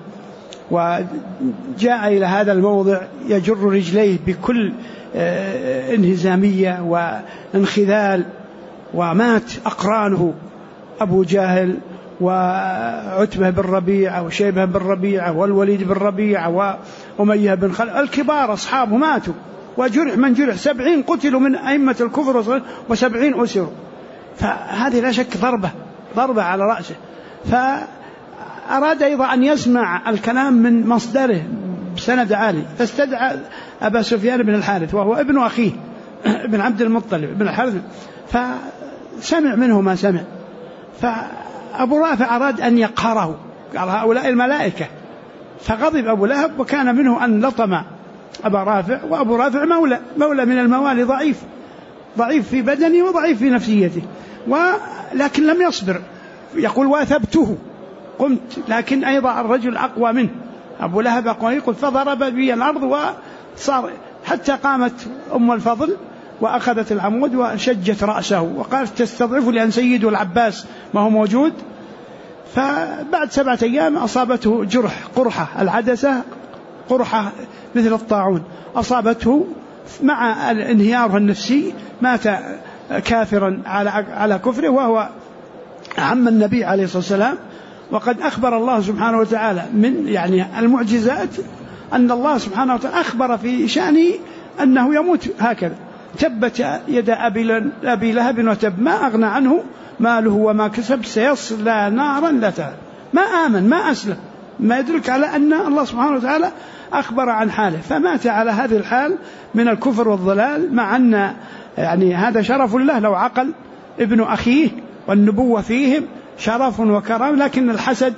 وجاء إلى هذا الموضع يجر رجليه بكل انهزامية وانخذال، ومات أقرانه أبو جهل وعتبة بن ربيعة وشيبة بن ربيعة والوليد بن ربيعة وأمية بن خلف، الكبار أصحابه ماتوا، وجرح من جرح 70 قتلوا من أئمة الكفر و70 أسروا. فهذه لا شك ضربة على رأسه. فأراد أيضا أن يسمع الكلام من مصدره بسند عالي، فاستدعى أبا سفيان بن الحارث وهو ابن أخيه بن عبد المطلب بن الحارث، فسمع منه ما سمع. فأبو رافع أراد أن يقهره، قال هؤلاء الملائكة، فغضب أبو لهب، وكان منه أن لطم أبا رافع، وأبو رافع مولى من الموالي، ضعيف في بدنه وضعيف في نفسيته، ولكن لم يصبر، يقول واثبته قمت، لكن أيضا الرجل أقوى منه، أبو لهب أقوى، يقول فضرب بي الأرض وصار حتى قامت أم الفضل وأخذت العمود وشجت رأسه وقالت تستضعف لأن سيده العباس ما هو موجود. فبعد 7 أيام أصابته قرحة العدسة، قرحة مثل الطاعون أصابته، مع الانهيار النفسي مات كافرا على كفره، وهو عم النبي عليه الصلاة والسلام. وقد أخبر الله سبحانه وتعالى من يعني المعجزات أن الله سبحانه وتعالى أخبر في شأنه أنه يموت هكذا: تبت يد أبي لهب وتب، ما أغنى عنه ماله وما كسب، سيصلى نارا لا تلظى. ما آمن، ما أسلم، ما يدلك على أن الله سبحانه وتعالى أخبر عن حاله، فمات على هذه الحال من الكفر والضلال، مع أن يعني هذا شرف له لو عقل ابن أخيه، والنبوة فيهم شرف وكرم، لكن الحسد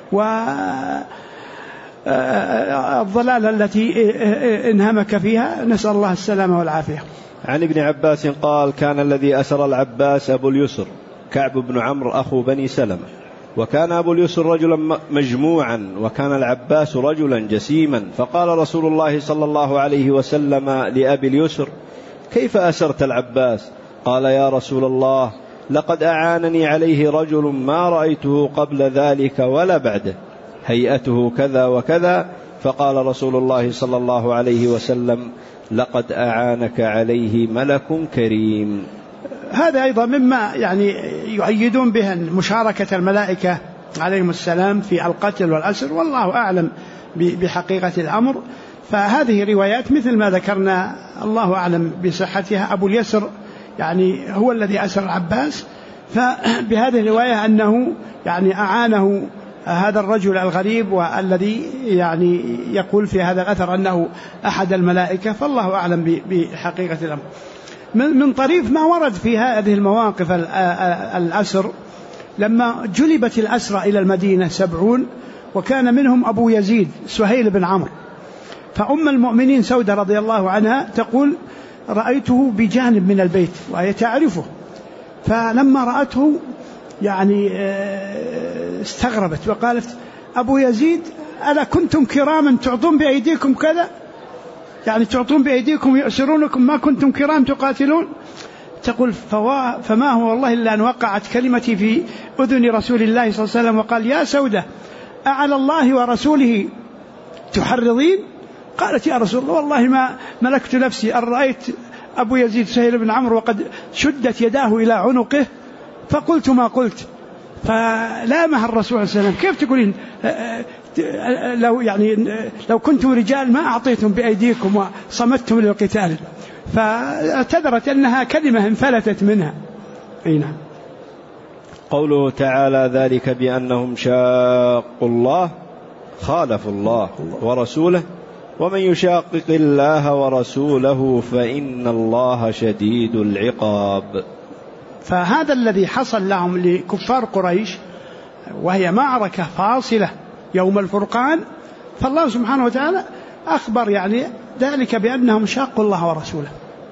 والضلال التي انهمك فيها نسأل الله السلامة والعافية. عن ابن عباس قال: كان الذي أسر العباس أبو اليسر كعب بن عمرو أخو بني سلمة، وكان أبو اليسر رجلا مجموعا، وكان العباس رجلا جسيما. فقال رسول الله صلى الله عليه وسلم لأبي اليسر: كيف أسرت العباس؟ قال: يا رسول الله، لقد أعانني عليه رجل ما رأيته قبل ذلك ولا بعده، هيئته كذا وكذا. فقال رسول الله صلى الله عليه وسلم: لقد أعانك عليه ملك كريم. هذا أيضا مما يعني يؤيدون به مشاركة الملائكة عليهم السلام في القتل والأسر، والله أعلم بحقيقة الأمر. فهذه روايات مثل ما ذكرنا الله أعلم بصحتها. أبو اليسر يعني هو الذي أسر العباس، فبهذه الرواية أنه يعني أعانه هذا الرجل الغريب، والذي يعني يقول في هذا الأثر أنه أحد الملائكة، فالله أعلم بحقيقة الأمر. من طريف ما ورد في هذه المواقف الأسر، لما جلبت الأسرى إلى المدينة 70، وكان منهم أبو يزيد سهيل بن عمرو، فأم المؤمنين سودة رضي الله عنها تقول: رأيته بجانب من البيت وهي تعرفه، فلما رأته يعني استغربت وقالت: أبو يزيد، ألا كنتم كراما تعطون بأيديكم كذا؟ يعني تعطون بأيديكم يأسرونكم، ما كنتم كرام تقاتلون؟ تقول: فما هو والله إلا أن وقعت كلمتي في أذن رسول الله صلى الله عليه وسلم وقال: يا سودة، أعلى الله ورسوله تحرضين؟ قالت: يا رسول الله، والله ما ملكت نفسي أن رأيت أبو يزيد سهيل بن عمرو وقد شدت يداه إلى عنقه فقلت ما قلت. فلامها الرسول صلى الله عليه وسلم: كيف تقولين لو كنتم رجال ما أعطيتم بأيديكم وصمتم للقتال؟ فاعتذرت أنها كلمة انفلتت منها. نعم. قوله تعالى: ذلك بأنهم شاقوا الله، خالفوا الله ورسوله ومن يشاقق الله ورسوله فإن الله شديد العقاب. فهذا الذي حصل لهم لكفار قريش وهي معركة فاصلة يوم الفرقان، فالله سبحانه وتعالى أخبر يعني ذلك بأنهم شاقوا الله ورسوله،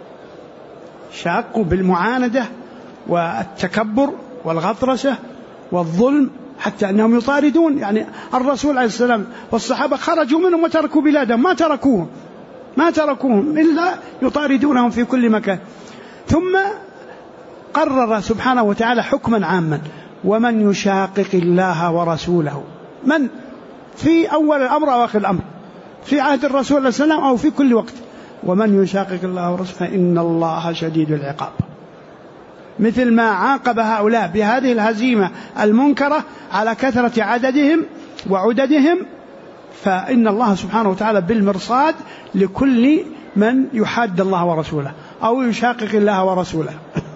شاقوا بالمعاندة والتكبر والغطرسة والظلم، حتى أنهم يطاردون يعني الرسول عليه السلام والصحابة خرجوا منهم وتركوا بلادهم، ما تركوهم إلا يطاردونهم في كل مكان. ثم قرر سبحانه وتعالى حكما عاما: ومن يشاقق الله ورسوله، من في أول الأمر أو آخر الأمر، في عهد الرسول عليه السلام أو في كل وقت، ومن يشاقق الله ورسوله فإن الله شديد العقاب. مثل ما عاقب هؤلاء بهذه الهزيمة المنكرة على كثرة عددهم وعددهم، فإن الله سبحانه وتعالى بالمرصاد لكل من يحاد الله ورسوله أو يشاقق الله ورسوله.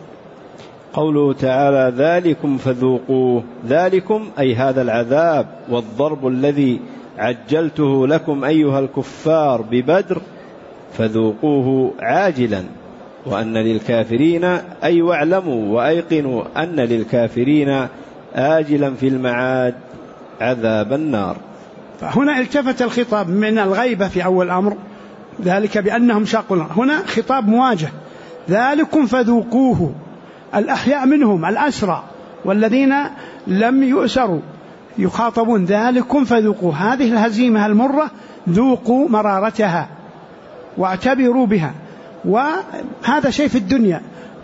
قوله تعالى: ذلكم فذوقوه، ذلكم أي هذا العذاب والضرب الذي عجلته لكم أيها الكفار ببدر فذوقوه عاجلا، وأن للكافرين أي واعلموا وأيقنوا أن للكافرين آجلا في المعاد عذاب النار. فهنا التفت الخطاب من الغيبة في أول الأمر ذلك بأنهم شاقوا الله، هنا خطاب مواجه: ذلكم فذوقوه، الأحياء منهم الأسرى والذين لم يؤسروا يخاطبون: ذلكم فذوقوه، هذه الهزيمة المرة ذوقوا مرارتها واعتبروا بها، وهذا شيء في الدنيا،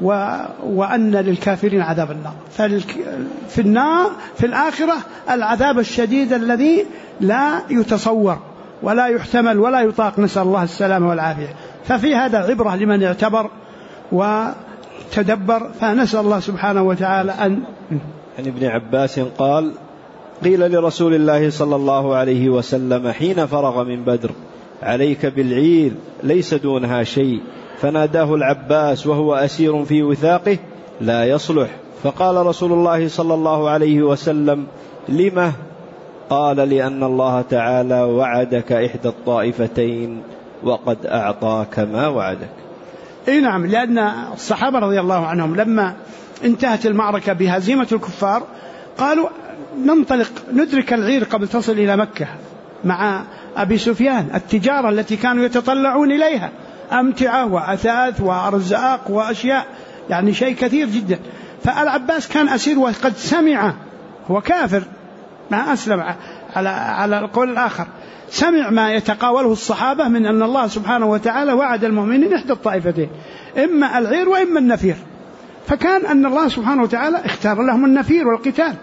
وأن للكافرين عذاب النار. في النار في الآخرة العذاب الشديد الذي لا يتصور ولا يحتمل ولا يطاق، نسأل الله السلامة والعافية. ففي هذا عبرة لمن اعتبر وتدبر، فنسأل الله سبحانه وتعالى أن. عن ابن عباس قال: قيل لرسول الله صلى الله عليه وسلم حين فرغ من بدر: عليك بالعير ليس دونها شيء، فناداه العباس وهو أسير في وثاقه: لا يصلح. فقال رسول الله صلى الله عليه وسلم: لما؟ قال: لأن الله تعالى وعدك إحدى الطائفتين وقد أعطاك ما وعدك. إيه نعم، لأن الصحابة رضي الله عنهم لما انتهت المعركة بهزيمة الكفار قالوا: ننطلق ندرك العير قبل تصل إلى مكة مع أبي سفيان، التجارة التي كانوا يتطلعون إليها، أمتعة وأثاث وأرزاق وأشياء، يعني شيء كثير جدا. فالعباس كان أسير وقد سمع، هو كافر ما أسلم على القول الآخر، سمع ما يتقاوله الصحابة من أن الله سبحانه وتعالى وعد المؤمنين إحدى الطائفتين، إما العير وإما النفير، فكان أن الله سبحانه وتعالى اختار لهم النفير والقتال.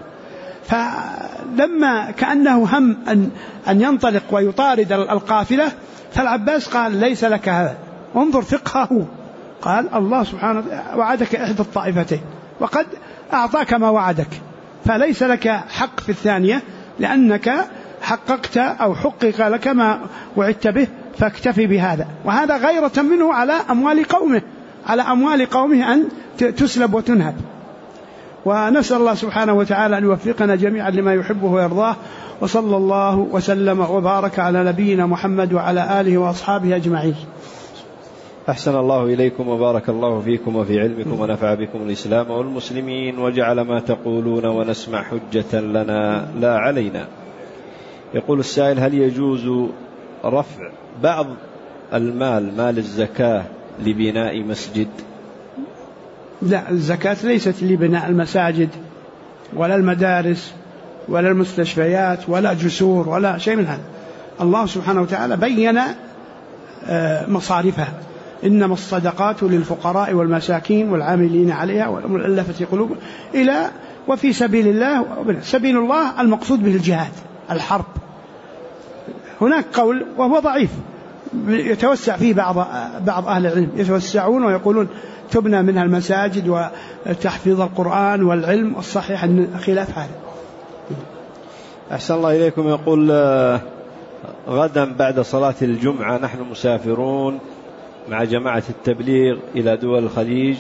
فلما كأنه هم أن ينطلق ويطارد القافلة، فالعباس قال: ليس لك هذا، انظر فقهه، قال: الله سبحانه وعدك إحدى الطائفتين وقد أعطاك ما وعدك، فليس لك حق في الثانية، لأنك حققت أو حقق لك ما وعدت به، فاكتفي بهذا. وهذا غيرة منه على أموال قومه أن تسلب وتنهب. ونسأل الله سبحانه وتعالى أن يوفقنا جميعا لما يحبه ويرضاه، وصلى الله وسلم وبارك على نبينا محمد وعلى آله وأصحابه أجمعين. أحسن الله إليكم وبارك الله فيكم وفي علمكم ونفع بكم الإسلام والمسلمين، وجعل ما تقولون ونسمع حجة لنا لا علينا. يقول السائل: هل يجوز رفع بعض مال الزكاة لبناء مسجد؟ لا، الزكاة ليست لبناء المساجد ولا المدارس ولا المستشفيات ولا جسور ولا شيء من هذا. الله سبحانه وتعالى بين مصارفها: إنما الصدقات للفقراء والمساكين والعاملين عليها والمؤلفة قلوبهم إلى وفي سبيل الله. سبيل الله المقصود به الجهاد، الحرب. هناك قول وهو ضعيف يتوسع فيه بعض أهل العلم، يتوسعون ويقولون تبنى منها المساجد وتحفيظ القرآن والعلم، والصحيح أن خلاف هذا. أحسن الله إليكم. يقول: غدا بعد صلاة الجمعة نحن مسافرون مع جماعة التبليغ إلى دول الخليج.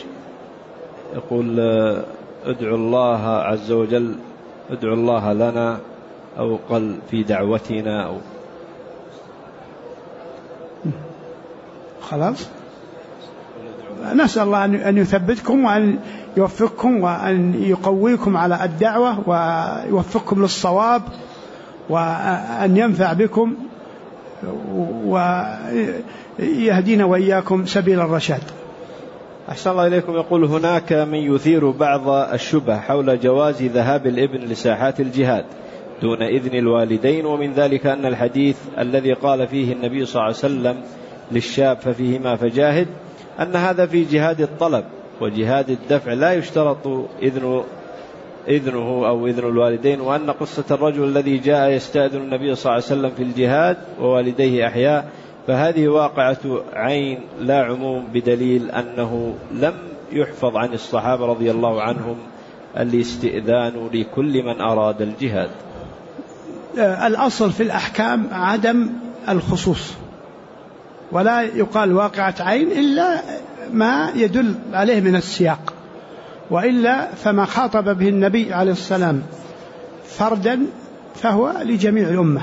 يقول: ادعو الله عز وجل، ادعو الله لنا أو قل في دعوتنا أو خلاص. نسأل الله أن يثبتكم وأن يوفقكم وأن يقويكم على الدعوة ويوفقكم للصواب وأن ينفع بكم ويهدينا وإياكم سبيل الرشاد. أحسن الله إليكم. يقول هناك من يثير بعض الشبه حول جواز ذهاب الابن لساحات الجهاد دون إذن الوالدين، ومن ذلك أن الحديث الذي قال فيه النبي صلى الله عليه وسلم للشاب ففيهما فجاهد أن هذا في جهاد الطلب، وجهاد الدفع لا يشترط إذنه أو إذن الوالدين، وأن قصة الرجل الذي جاء يستأذن النبي صلى الله عليه وسلم في الجهاد ووالديه أحياء فهذه واقعة عين لا عموم، بدليل أنه لم يحفظ عن الصحابة رضي الله عنهم الاستئذان لكل من أراد الجهاد. الأصل في الأحكام عدم الخصوص، ولا يقال واقعة عين إلا ما يدل عليه من السياق، وإلا فما خاطب به النبي عليه السلام فردا فهو لجميع الأمة.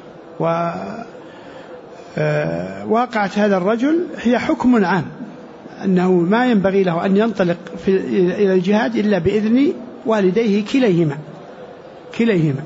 وواقعة هذا الرجل هي حكم عام أنه ما ينبغي له أن ينطلق إلى الجهاد إلا بإذن والديه كليهما.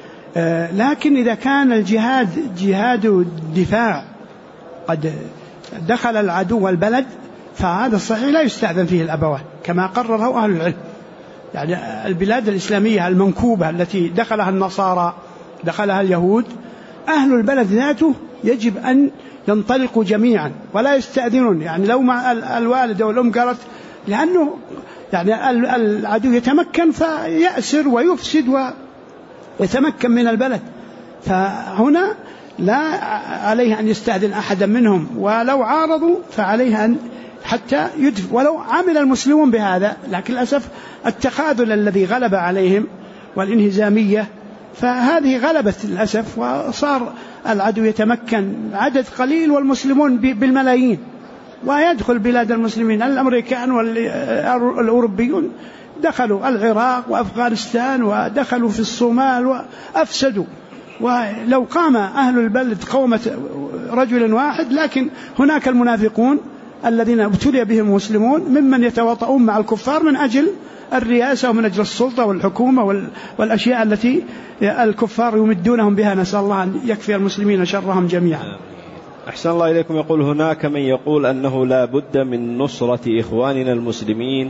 لكن إذا كان الجهاد جهاد الدفاع قد دخل العدو البلد فهذا الصحيح لا يستأذن فيه الأبوان كما قرره أهل العلم. يعني البلاد الإسلامية المنكوبة التي دخلها النصارى دخلها اليهود، أهل البلد ذاته يجب أن ينطلقوا جميعا ولا يستأذنون. يعني لو مع الوالد والأم قالت، لأنه يعني العدو يتمكن فيأسر ويفسد ويتمكن من البلد، فهنا لا عليه أن يستأذن أحدا منهم، ولو عارضوا فعليه أن حتى يدفع ولو عمل المسلمون بهذا. لكن للأسف التخاذل الذي غلب عليهم والانهزامية فهذه غلبت للأسف، وصار العدو يتمكن عدد قليل والمسلمون بالملايين، ويدخل بلاد المسلمين الأمريكان والأوروبيون دخلوا العراق وأفغانستان ودخلوا في الصومال وأفسدوا. ولو قام أهل البلد قومة رجل واحد، لكن هناك المنافقون الذين ابتلي بهم المسلمون ممن يتواطؤون مع الكفار من أجل الرئاسة ومن أجل السلطة والحكومة والأشياء التي الكفار يمدونهم بها. نسأل الله أن يكفي المسلمين شرهم جميعا. أحسن الله إليكم. يقول هناك من يقول أنه لا بد من نصرة إخواننا المسلمين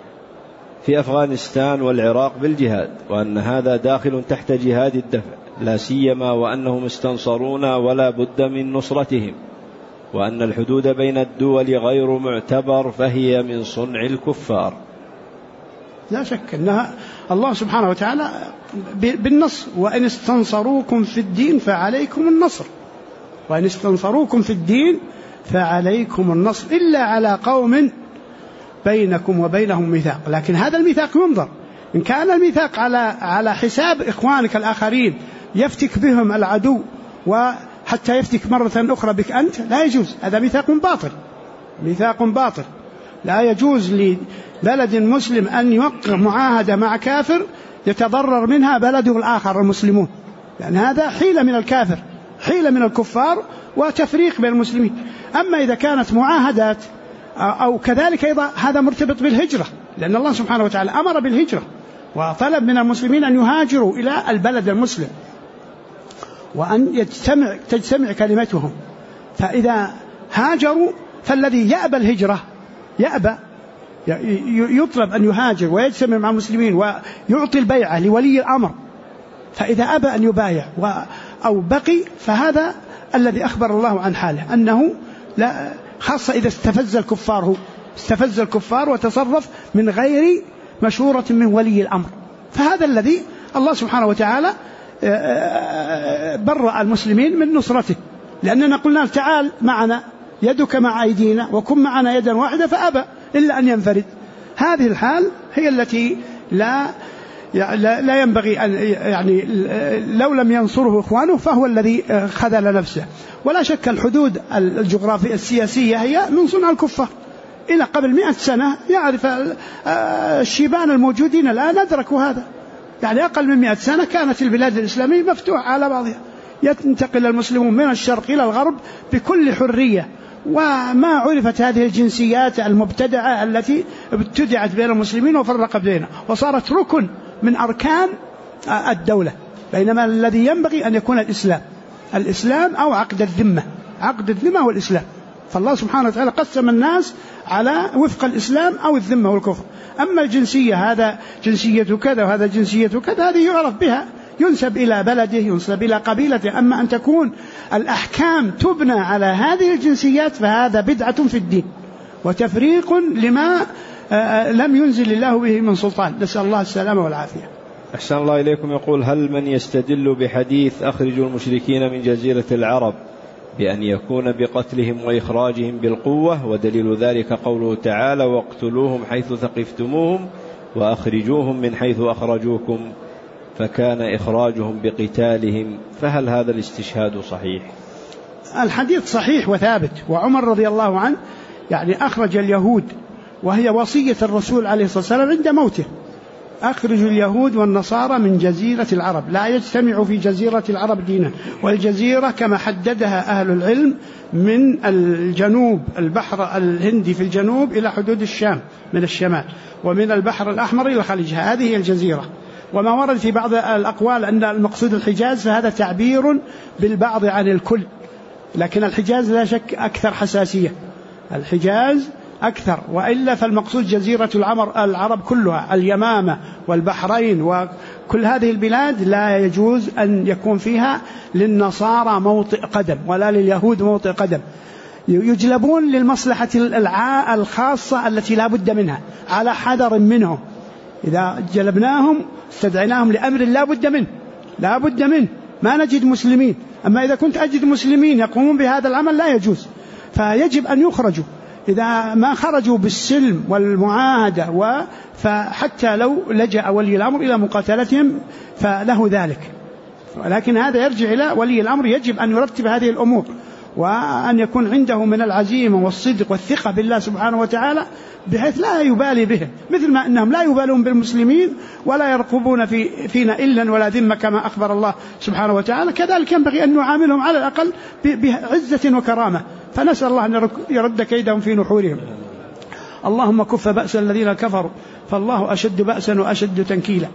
في أفغانستان والعراق بالجهاد، وأن هذا داخل تحت جهاد الدفع، لا سيما وأنهم استنصرونا ولا بد من نصرتهم، وأن الحدود بين الدول غير معتبر فهي من صنع الكفار. لا شك أنها الله سبحانه وتعالى بالنصر، وإن استنصروكم في الدين فعليكم النصر، وإن استنصروكم في الدين فعليكم النصر إلا على قوم بينكم وبينهم ميثاق. لكن هذا الميثاق ينظر، إن كان الميثاق على حساب إخوانك الآخرين يفتك بهم العدو وحتى يفتك مرة أخرى بك أنت، لا يجوز. هذا ميثاق باطل. لا يجوز لبلد مسلم أن يوقع معاهدة مع كافر يتضرر منها بلده الآخر المسلمون، لأن هذا حيلة من الكافر، حيلة من الكفار وتفريق بين المسلمين. أما إذا كانت معاهدات أو كذلك أيضا هذا مرتبط بالهجرة، لأن الله سبحانه وتعالى أمر بالهجرة وطلب من المسلمين أن يهاجروا إلى البلد المسلم وأن تجتمع كلمتهم. فإذا هاجروا فالذي يأبى الهجرة يطلب أن يهاجر ويجتمع مع المسلمين ويعطي البيعة لولي الأمر، فإذا أبى أن يبايع أو بقي فهذا الذي أخبر الله عن حاله أنه لا، خاصة إذا استفز الكفار وتصرف من غير مشورة من ولي الأمر، فهذا الذي الله سبحانه وتعالى برأ المسلمين من نصرته. لأننا قلنا تعال معنا يدك مع أيدينا وكن معنا يدا واحدة، فأبى إلا أن ينفرد. هذه الحال هي التي لا ينبغي أن، يعني لو لم ينصره إخوانه فهو الذي خذل نفسه. ولا شك الحدود الجغرافية السياسية هي من صنع الكفار. إلى قبل 100 سنة يعرف الشيبان الموجودين الآن أدركوا هذا، يعني أقل من 100 سنة كانت البلاد الإسلامية مفتوحة على بعضها، ينتقل المسلمون من الشرق إلى الغرب بكل حرية، وما عرفت هذه الجنسيات المبتدعة التي ابتدعت بين المسلمين وفرقت بينهم وصارت ركن من أركان الدولة، بينما الذي ينبغي أن يكون الإسلام أو عقد الذمة والإسلام. فالله سبحانه وتعالى قسم الناس على وفق الإسلام أو الذمة والكفر. أما الجنسية، هذا جنسية كذا وهذا جنسية كذا، هذه يعرف بها، ينسب إلى بلده، ينسب إلى قبيلته. أما أن تكون الأحكام تبنى على هذه الجنسيات فهذا بدعة في الدين وتفريق لما لم ينزل الله به من سلطان، نسأل الله السلامة والعافية. أحسن الله إليكم. يقول: هل من يستدل بحديث أخرجوا المشركين من جزيرة العرب بأن يكون بقتلهم وإخراجهم بالقوة، ودليل ذلك قوله تعالى: واقتلوهم حيث ثقفتموهم وأخرجوهم من حيث أخرجوكم، فكان إخراجهم بقتالهم، فهل هذا الاستشهاد صحيح؟ الحديث صحيح وثابت، وعمر رضي الله عنه يعني أخرج اليهود، وهي وصية الرسول عليه الصلاة والسلام عند موته: أخرجوا اليهود والنصارى من جزيرة العرب، لا يجتمع في جزيرة العرب دينا. والجزيرة كما حددها أهل العلم من الجنوب، البحر الهندي في الجنوب إلى حدود الشام من الشمال، ومن البحر الأحمر إلى الخليج، هذه هي الجزيرة. وما ورد في بعض الأقوال أن المقصود الحجاز، فهذا تعبير بالبعض عن الكل، لكن الحجاز لا شك أكثر حساسية، الحجاز أكثر، وإلا فالمقصود جزيرة العرب كلها، اليمامة والبحرين وكل هذه البلاد لا يجوز أن يكون فيها للنصارى موطئ قدم ولا لليهود موطئ قدم، يجلبون للمصلحة الخاصة التي لا بد منها على حذر منهم. إذا جلبناهم استدعناهم لأمر لا بد منه ما نجد مسلمين، أما إذا كنت أجد مسلمين يقومون بهذا العمل لا يجوز، فيجب أن يخرجوا. إذا ما خرجوا بالسلم والمعاهدة فحتى لو لجأ ولي الأمر إلى مقاتلتهم فله ذلك، ولكن هذا يرجع إلى ولي الأمر، يجب أن يرتب هذه الأمور وأن يكون عنده من العزيمة والصدق والثقة بالله سبحانه وتعالى بحيث لا يبالي بهم، مثل ما أنهم لا يبالون بالمسلمين ولا يرقبون فينا إلا ولا ذمة كما أخبر الله سبحانه وتعالى، كذلك ينبغي أن نعاملهم على الأقل بعزة وكرامة. فنسأل الله أن يرد كيدهم في نحورهم. اللهم كف بأس الذين كفروا فالله أشد بأسا وأشد تنكيلا.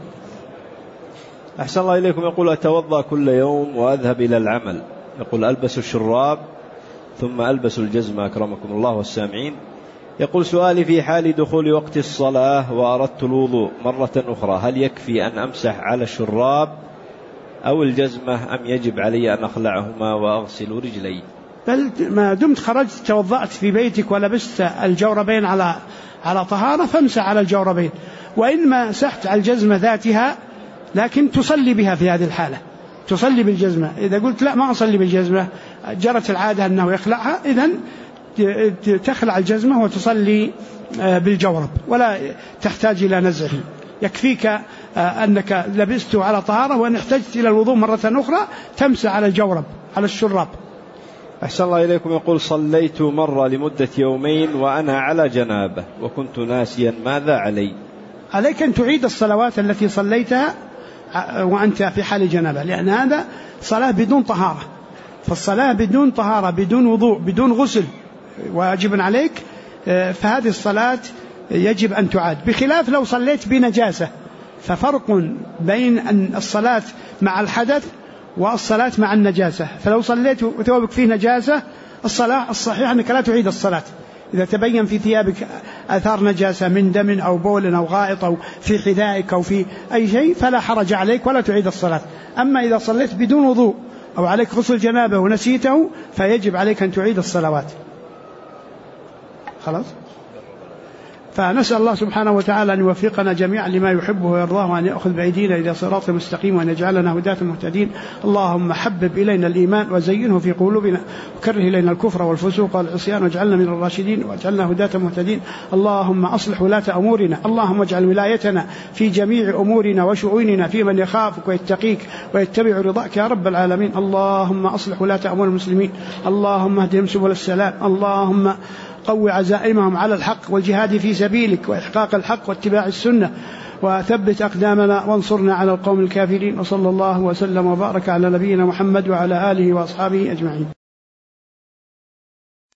أحسن الله إليكم. يقول: أتوضأ كل يوم وأذهب إلى العمل. يقول: ألبس الشراب ثم ألبس الجزمة أكرمكم الله والسامعين. يقول: سؤالي: في حال دخول وقت الصلاة وأردت الوضوء مرة أخرى، هل يكفي أن أمسح على الشراب أو الجزمة، أم يجب علي أن أخلعهما وأغسل رجلي؟ بل ما دمت خرجت توضأت في بيتك ولبست الجوربين على طهارة فامسح على الجوربين، وإن مسحت على الجزمة ذاتها لكن تصلي بها في هذه الحالة، تصلي بالجزمة. إذا قلت لا ما أصلي بالجزمة، جرت العادة أنه يخلعها، إذن تخلع الجزمة وتصلي بالجورب ولا تحتاج إلى نزعه، يكفيك أنك لبسته على طهارة، وأن احتجت إلى الوضوء مرة أخرى تمسح على الجورب على الشراب. أحسن الله إليكم. يقول: صليت مرة لمدة يومين وأنا على جنابة وكنت ناسيا، ماذا علي؟ عليك أن تعيد الصلوات التي صليتها وأنت في حال جنابة، لأن هذا صلاة بدون طهارة، فالصلاة بدون طهارة بدون وضوء بدون غسل واجب عليك، فهذه الصلاة يجب أن تعاد، بخلاف لو صليت بنجاسة، ففرق بين أن الصلاة مع الحدث والصلاة مع النجاسة. فلو صليت وثوبك فيه نجاسة، الصلاة الصحيح أنك لا تعيد الصلاة. إذا تبين في ثيابك آثار نجاسة من دم أو بول أو غائط أو في حذائك أو في أي شيء فلا حرج عليك ولا تعيد الصلاة. أما إذا صليت بدون وضوء أو عليك غسل جنابة ونسيته فيجب عليك أن تعيد الصلوات. خلاص. فنسأل الله سبحانه وتعالى أن يوفقنا جميعا لما يحبه ويرضاه، وأن يأخذ بأيدينا إلى صراط مستقيم، وأن يجعلنا هداة مهتدين. اللهم حبب إلينا الإيمان وزينه في قلوبنا، وكره إلينا الكفر والفسوق والعصيان، واجعلنا من الراشدين واجعلنا هداة مهتدين. اللهم أصلح ولاة أمورنا، اللهم اجعل ولايتنا في جميع أمورنا وشؤوننا في من يخافك ويتقيك ويتبع رضاك يا رب العالمين. اللهم أصلح ولاة أمور المسلمين، اللهم اهدهم سبل السلام، اللهم قو عزائمهم على الحق والجهاد في سبيلك وإحقاق الحق واتباع السنة، وثبت أقدامنا وانصرنا على القوم الكافرين. وصلى الله وسلم وبارك على نبينا محمد وعلى آله وأصحابه أجمعين.